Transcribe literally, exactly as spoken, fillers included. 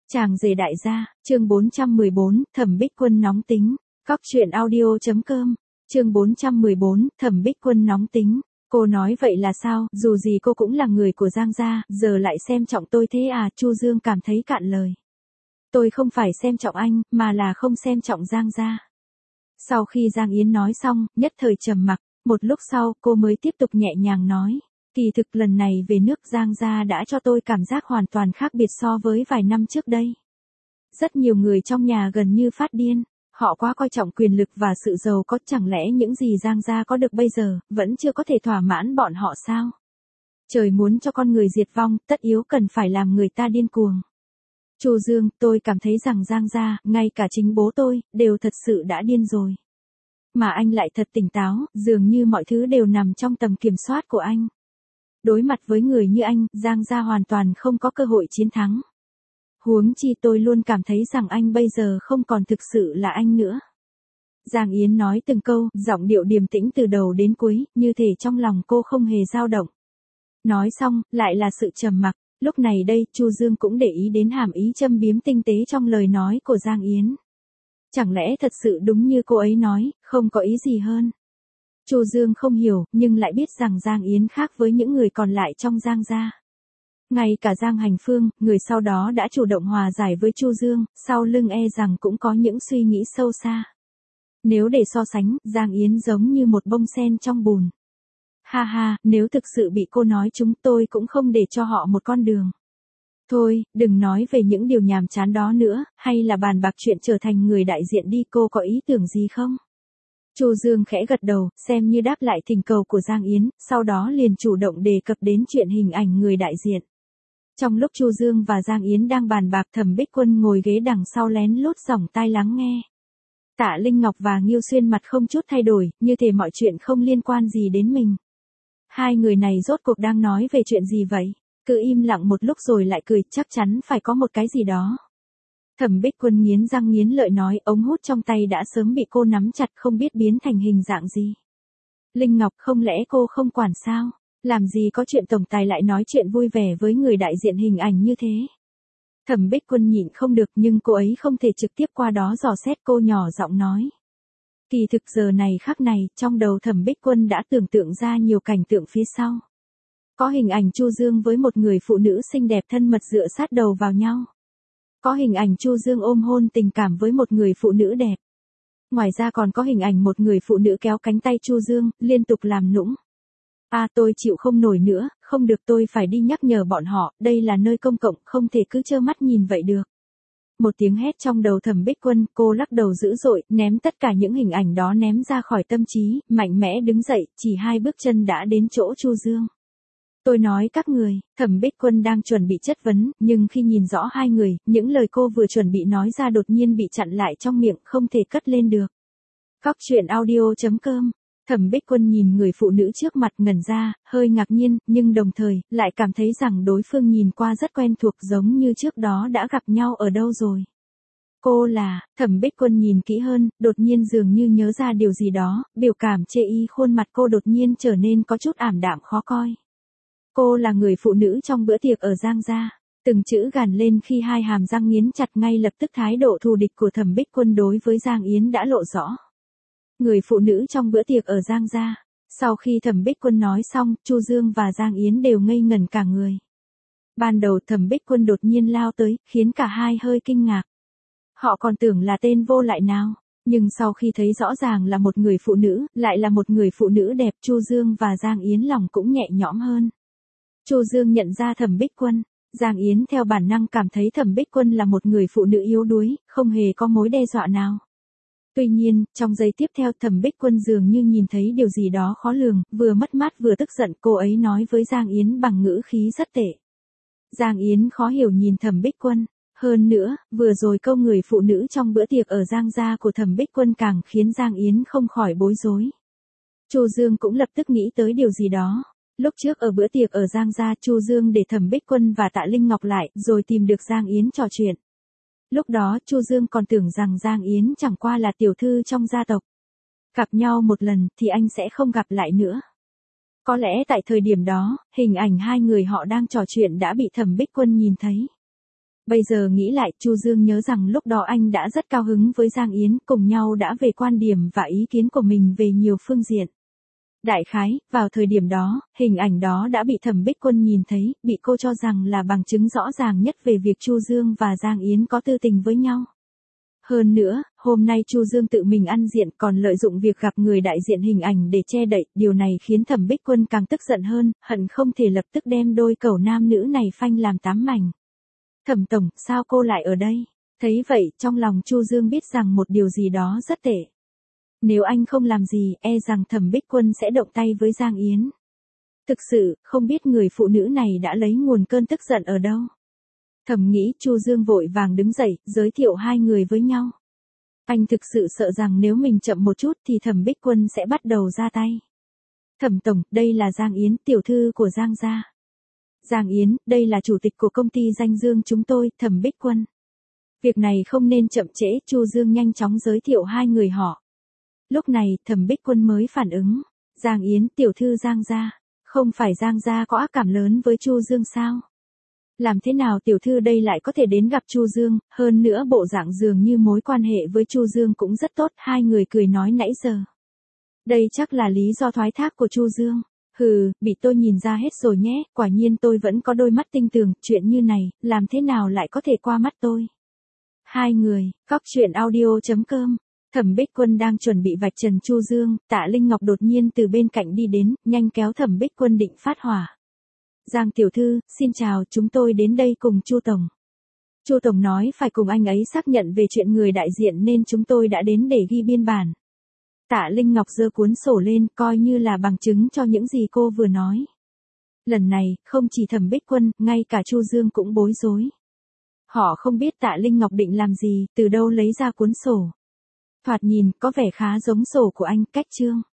Chàng rể đại gia, chương bốn trăm mười bốn, Thẩm Bích Quân nóng tính. Cóc truyện audio chấm com, chương bốn trăm mười bốn, Thẩm Bích Quân nóng tính. Cô nói vậy là sao, dù gì cô cũng là người của Giang gia, giờ lại xem trọng tôi thế à, Chu Dương cảm thấy cạn lời. Tôi không phải xem trọng anh, mà là không xem trọng Giang gia. Sau khi Giang Yến nói xong, nhất thời trầm mặc, một lúc sau, cô mới tiếp tục nhẹ nhàng nói. Kỳ thực lần này về nước Giang gia đã cho tôi cảm giác hoàn toàn khác biệt so với vài năm trước đây. Rất nhiều người trong nhà gần như phát điên, họ quá coi trọng quyền lực và sự giàu có, chẳng lẽ những gì Giang gia có được bây giờ, vẫn chưa có thể thỏa mãn bọn họ sao? Trời muốn cho con người diệt vong, tất yếu cần phải làm người ta điên cuồng. Chu Dương, tôi cảm thấy rằng Giang gia, ngay cả chính bố tôi, đều thật sự đã điên rồi. Mà anh lại thật tỉnh táo, dường như mọi thứ đều nằm trong tầm kiểm soát của anh. Đối mặt với người như anh, Giang gia hoàn toàn không có cơ hội chiến thắng. Huống chi tôi luôn cảm thấy rằng anh bây giờ không còn thực sự là anh nữa. Giang Yến nói từng câu, giọng điệu điềm tĩnh từ đầu đến cuối, như thể trong lòng cô không hề dao động. Nói xong, lại là sự trầm mặc, lúc này đây, Chu Dương cũng để ý đến hàm ý châm biếm tinh tế trong lời nói của Giang Yến. Chẳng lẽ thật sự đúng như cô ấy nói, không có ý gì hơn. Chu Dương không hiểu, nhưng lại biết rằng Giang Yến khác với những người còn lại trong Giang gia. Ngay cả Giang Hành Phương, người sau đó đã chủ động hòa giải với Chu Dương, sau lưng e rằng cũng có những suy nghĩ sâu xa. Nếu để so sánh, Giang Yến giống như một bông sen trong bùn. Ha ha, nếu thực sự bị cô nói chúng tôi cũng không để cho họ một con đường. Thôi, đừng nói về những điều nhàm chán đó nữa, hay là bàn bạc chuyện trở thành người đại diện đi, cô có ý tưởng gì không? Chu Dương khẽ gật đầu, xem như đáp lại thỉnh cầu của Giang Yến, sau đó liền chủ động đề cập đến chuyện hình ảnh người đại diện. Trong lúc Chu Dương và Giang Yến đang bàn bạc, Thẩm Bích Quân ngồi ghế đằng sau lén lút giỏng tai lắng nghe. Tạ Linh Ngọc và Nghiêu Xuyên mặt không chút thay đổi, như thể mọi chuyện không liên quan gì đến mình. Hai người này rốt cuộc đang nói về chuyện gì vậy? Cứ im lặng một lúc rồi lại cười, chắc chắn phải có một cái gì đó. Thẩm Bích Quân nghiến răng nghiến lợi nói, ống hút trong tay đã sớm bị cô nắm chặt, không biết biến thành hình dạng gì. Linh Ngọc, không lẽ cô không quản sao? Làm gì có chuyện tổng tài lại nói chuyện vui vẻ với người đại diện hình ảnh như thế? Thẩm Bích Quân nhịn không được, nhưng cô ấy không thể trực tiếp qua đó dò xét, cô nhỏ giọng nói. Kỳ thực giờ này khắc này, trong đầu Thẩm Bích Quân đã tưởng tượng ra nhiều cảnh tượng phía sau. Có hình ảnh Chu Dương với một người phụ nữ xinh đẹp thân mật dựa sát đầu vào nhau. Có hình ảnh Chu Dương ôm hôn tình cảm với một người phụ nữ đẹp. Ngoài ra còn có hình ảnh một người phụ nữ kéo cánh tay Chu Dương, liên tục làm nũng. À, tôi chịu không nổi nữa, không được, tôi phải đi nhắc nhở bọn họ, đây là nơi công cộng, không thể cứ trơ mắt nhìn vậy được. Một tiếng hét trong đầu Thẩm Bích Quân, cô lắc đầu dữ dội, ném tất cả những hình ảnh đó ném ra khỏi tâm trí, mạnh mẽ đứng dậy, chỉ hai bước chân đã đến chỗ Chu Dương. Tôi nói các người, Thẩm Bích Quân đang chuẩn bị chất vấn, nhưng khi nhìn rõ hai người, những lời cô vừa chuẩn bị nói ra đột nhiên bị chặn lại trong miệng, không thể cất lên được. Cóc truyện audio chấm com. Thẩm Bích Quân nhìn người phụ nữ trước mặt ngẩn ra, hơi ngạc nhiên, nhưng đồng thời, lại cảm thấy rằng đối phương nhìn qua rất quen thuộc, giống như trước đó đã gặp nhau ở đâu rồi. Cô là, Thẩm Bích Quân nhìn kỹ hơn, đột nhiên dường như nhớ ra điều gì đó, biểu cảm chê y khuôn mặt cô đột nhiên trở nên có chút ảm đạm khó coi. Cô là người phụ nữ trong bữa tiệc ở Giang gia. Từng chữ gằn lên khi hai hàm răng nghiến chặt, ngay lập tức thái độ thù địch của Thẩm Bích Quân đối với Giang Yến đã lộ rõ. Người phụ nữ trong bữa tiệc ở Giang gia. Sau khi Thẩm Bích Quân nói xong, Chu Dương và Giang Yến đều ngây ngẩn cả người. Ban đầu Thẩm Bích Quân đột nhiên lao tới, khiến cả hai hơi kinh ngạc. Họ còn tưởng là tên vô lại nào, nhưng sau khi thấy rõ ràng là một người phụ nữ, lại là một người phụ nữ đẹp, Chu Dương và Giang Yến lòng cũng nhẹ nhõm hơn. Chu Dương nhận ra Thẩm Bích Quân, Giang Yến theo bản năng cảm thấy Thẩm Bích Quân là một người phụ nữ yếu đuối, không hề có mối đe dọa nào. Tuy nhiên, trong giây tiếp theo Thẩm Bích Quân dường như nhìn thấy điều gì đó khó lường, vừa mất mát vừa tức giận, cô ấy nói với Giang Yến bằng ngữ khí rất tệ. Giang Yến khó hiểu nhìn Thẩm Bích Quân, hơn nữa, vừa rồi câu người phụ nữ trong bữa tiệc ở Giang gia của Thẩm Bích Quân càng khiến Giang Yến không khỏi bối rối. Chu Dương cũng lập tức nghĩ tới điều gì đó. Lúc trước ở bữa tiệc ở Giang gia, Chu Dương để Thẩm Bích Quân và Tạ Linh Ngọc lại, rồi tìm được Giang Yến trò chuyện. Lúc đó Chu Dương còn tưởng rằng Giang Yến chẳng qua là tiểu thư trong gia tộc. Gặp nhau một lần thì anh sẽ không gặp lại nữa. Có lẽ tại thời điểm đó, hình ảnh hai người họ đang trò chuyện đã bị Thẩm Bích Quân nhìn thấy. Bây giờ nghĩ lại, Chu Dương nhớ rằng lúc đó anh đã rất cao hứng với Giang Yến, cùng nhau đã về quan điểm và ý kiến của mình về nhiều phương diện. Đại khái, vào thời điểm đó, hình ảnh đó đã bị Thẩm Bích Quân nhìn thấy, bị cô cho rằng là bằng chứng rõ ràng nhất về việc Chu Dương và Giang Yến có tư tình với nhau. Hơn nữa, hôm nay Chu Dương tự mình ăn diện còn lợi dụng việc gặp người đại diện hình ảnh để che đậy, điều này khiến Thẩm Bích Quân càng tức giận hơn, hận không thể lập tức đem đôi cẩu nam nữ này phanh làm tám mảnh. Thẩm tổng, sao cô lại ở đây? Thấy vậy, trong lòng Chu Dương biết rằng một điều gì đó rất tệ. Nếu anh không làm gì, e rằng Thẩm Bích Quân sẽ động tay với Giang Yến. Thực sự, không biết người phụ nữ này đã lấy nguồn cơn tức giận ở đâu. Thầm nghĩ, Chu Dương vội vàng đứng dậy, giới thiệu hai người với nhau. Anh thực sự sợ rằng nếu mình chậm một chút thì Thẩm Bích Quân sẽ bắt đầu ra tay. Thẩm tổng, đây là Giang Yến, tiểu thư của Giang gia. Giang Yến, đây là chủ tịch của công ty Danh Dương chúng tôi, Thẩm Bích Quân. Việc này không nên chậm trễ, Chu Dương nhanh chóng giới thiệu hai người họ. Lúc này, Thẩm Bích Quân mới phản ứng. Giang Yến, tiểu thư Giang gia. Không phải Giang gia có ác cảm lớn với Chu Dương sao? Làm thế nào tiểu thư đây lại có thể đến gặp Chu Dương, hơn nữa bộ dạng dường như mối quan hệ với Chu Dương cũng rất tốt, hai người cười nói nãy giờ. Đây chắc là lý do thoái thác của Chu Dương. Hừ, bị tôi nhìn ra hết rồi nhé, quả nhiên tôi vẫn có đôi mắt tinh tường, chuyện như này, làm thế nào lại có thể qua mắt tôi. Hai người, Cóc Truyện Audio chấm com. Thẩm Bích Quân đang chuẩn bị vạch trần Chu Dương, Tạ Linh Ngọc đột nhiên từ bên cạnh đi đến, nhanh kéo Thẩm Bích Quân định phát hỏa. Giang tiểu thư, xin chào, chúng tôi đến đây cùng Chu tổng. Chu tổng nói phải cùng anh ấy xác nhận về chuyện người đại diện nên chúng tôi đã đến để ghi biên bản. Tạ Linh Ngọc giơ cuốn sổ lên, coi như là bằng chứng cho những gì cô vừa nói. Lần này, không chỉ Thẩm Bích Quân, ngay cả Chu Dương cũng bối rối. Họ không biết Tạ Linh Ngọc định làm gì, từ đâu lấy ra cuốn sổ. Thoạt nhìn, có vẻ khá giống sổ của anh, cách chương.